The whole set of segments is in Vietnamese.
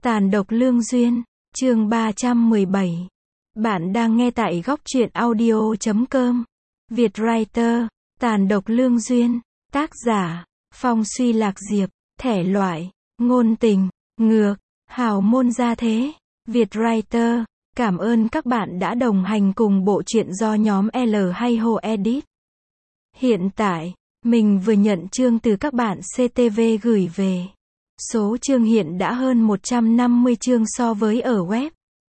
Tàn độc lương duyên, chương 317. Bạn đang nghe tại góc truyện audio.com. Vietwriter, Tàn độc lương duyên, tác giả, Phong Suy Lạc Diệp, thể loại, ngôn tình, ngược, hào môn gia thế. Vietwriter, cảm ơn các bạn đã đồng hành cùng bộ truyện do nhóm L hay Ho edit. Hiện tại, mình vừa nhận chương từ các bạn CTV gửi về. Số chương hiện đã hơn 150 chương so với ở web.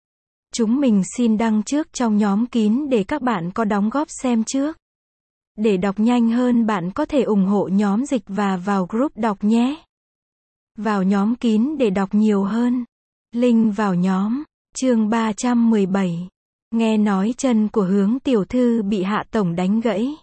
Chúng mình xin đăng trước trong nhóm kín để các bạn có đóng góp xem trước. Để đọc nhanh hơn bạn có thể ủng hộ nhóm dịch và vào group đọc nhé. Vào nhóm kín để đọc nhiều hơn. Link vào nhóm. Chương 317. Nghe nói chân của Hướng tiểu thư bị Hạ tổng đánh gãy.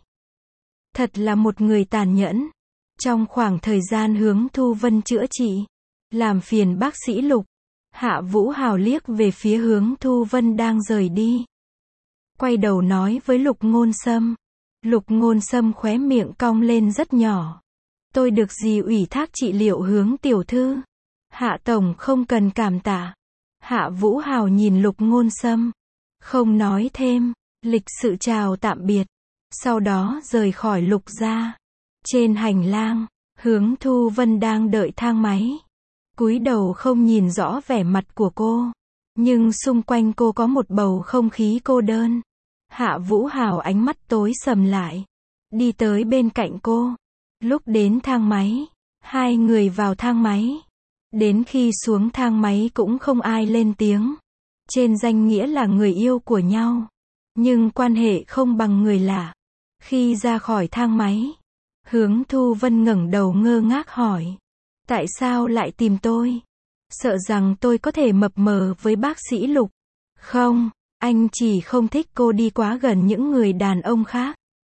Thật là một người tàn nhẫn. Trong khoảng thời gian Hướng Thu Vân chữa trị, làm phiền bác sĩ Lục, Hạ Vũ Hào liếc về phía Hướng Thu Vân đang rời đi. Quay đầu nói với Lục Ngôn Sâm. Lục Ngôn Sâm khóe miệng cong lên rất nhỏ. Tôi được gì ủy thác trị liệu Hướng tiểu thư? Hạ tổng không cần cảm tạ. Hạ Vũ Hào nhìn Lục Ngôn Sâm, không nói thêm, lịch sự chào tạm biệt, sau đó rời khỏi Lục gia. Trên hành lang, Hướng Thu Vân đang đợi thang máy. Cúi đầu không nhìn rõ vẻ mặt của cô, nhưng xung quanh cô có một bầu không khí cô đơn. Hạ Vũ Hào ánh mắt tối sầm lại, đi tới bên cạnh cô. Lúc đến thang máy, hai người vào thang máy. Đến khi xuống thang máy cũng không ai lên tiếng. Trên danh nghĩa là người yêu của nhau, nhưng quan hệ không bằng người lạ. Khi ra khỏi thang máy, Hướng Thu Vân ngẩng đầu ngơ ngác hỏi. Tại sao lại tìm tôi? Sợ rằng tôi có thể mập mờ với bác sĩ Lục. Không, anh chỉ không thích cô đi quá gần những người đàn ông khác.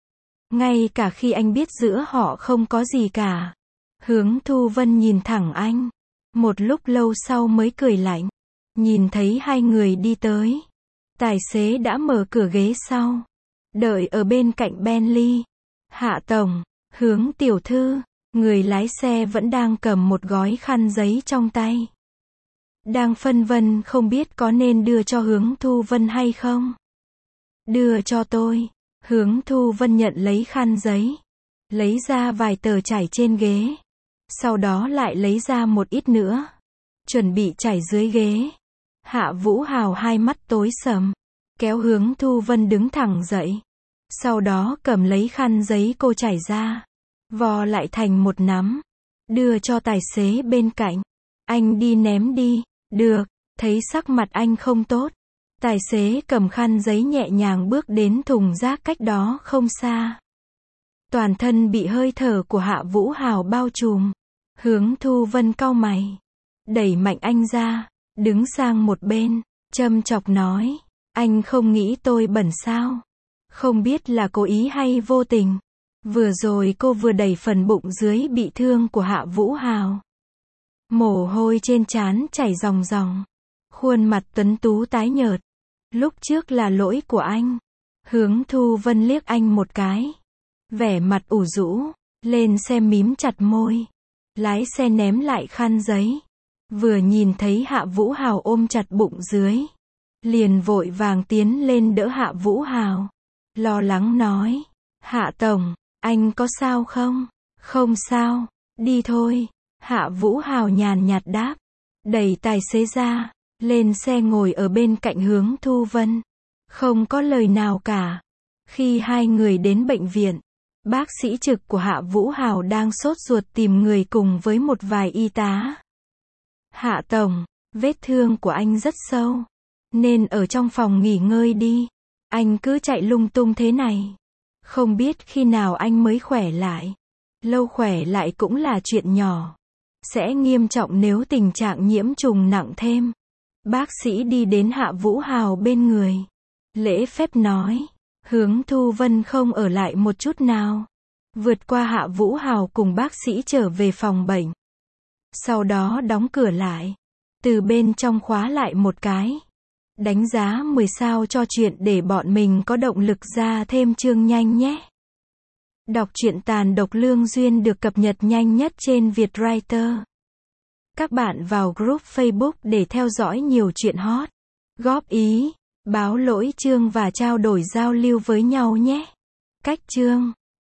Ngay cả khi anh biết giữa họ không có gì cả. Hướng Thu Vân nhìn thẳng anh. Một lúc lâu sau mới cười lạnh. Nhìn thấy hai người đi tới. Tài xế đã mở cửa ghế sau. Đợi ở bên cạnh Bentley. Hạ tổng, Hướng tiểu thư, người lái xe vẫn đang cầm một gói khăn giấy trong tay. Đang phân vân không biết có nên đưa cho Hướng Thu Vân hay không. Đưa cho tôi. Hướng Thu Vân nhận lấy khăn giấy. Lấy ra vài tờ trải trên ghế. Sau đó lại lấy ra một ít nữa. Chuẩn bị trải dưới ghế. Hạ Vũ Hào hai mắt tối sầm. Kéo Hướng Thu Vân đứng thẳng dậy. Sau đó cầm lấy khăn giấy cô trải ra. Vò lại thành một nắm. Đưa cho tài xế bên cạnh. Anh đi ném đi. Được. Thấy sắc mặt anh không tốt. Tài xế cầm khăn giấy nhẹ nhàng bước đến thùng rác cách đó không xa. Toàn thân bị hơi thở của Hạ Vũ Hào bao trùm. Hướng Thu Vân cau mày. Đẩy mạnh anh ra. Đứng sang một bên. Châm chọc nói. Anh không nghĩ tôi bẩn sao? Không biết là cố ý hay vô tình. Vừa rồi cô vừa đẩy phần bụng dưới bị thương của Hạ Vũ Hào. Mồ hôi trên trán chảy ròng ròng. Khuôn mặt tuấn tú tái nhợt. Lúc trước là lỗi của anh. Hướng Thu Vân liếc anh một cái. Vẻ mặt ủ rũ. Lên xe mím chặt môi. Lái xe ném lại khăn giấy. Vừa nhìn thấy Hạ Vũ Hào ôm chặt bụng dưới. Liền vội vàng tiến lên đỡ Hạ Vũ Hào. Lo lắng nói. Hạ tổng, anh có sao không? Không sao, đi thôi. Hạ Vũ Hào nhàn nhạt đáp. Đẩy tài xế ra. Lên xe ngồi ở bên cạnh Hướng Thu Vân. Không có lời nào cả. Khi hai người đến bệnh viện, bác sĩ trực của Hạ Vũ Hào đang sốt ruột tìm người cùng với một vài y tá. Hạ tổng, vết thương của anh rất sâu. Nên ở trong phòng nghỉ ngơi đi. Anh cứ chạy lung tung thế này. Không biết khi nào anh mới khỏe lại. Lâu khỏe lại cũng là chuyện nhỏ. Sẽ nghiêm trọng nếu tình trạng nhiễm trùng nặng thêm. Bác sĩ đi đến Hạ Vũ Hào bên người. Lễ phép nói. Hướng Thu Vân không ở lại một chút nào. Vượt qua Hạ Vũ Hào cùng bác sĩ trở về phòng bệnh. Sau đó đóng cửa lại. Từ bên trong khóa lại một cái. Đánh giá 10 sao cho chuyện để bọn mình có động lực ra thêm chương nhanh nhé. Đọc truyện Tàn độc lương duyên được cập nhật nhanh nhất trên Vietwriter. Các bạn vào group Facebook để theo dõi nhiều chuyện hot, góp ý, báo lỗi chương và trao đổi giao lưu với nhau nhé. Cách chương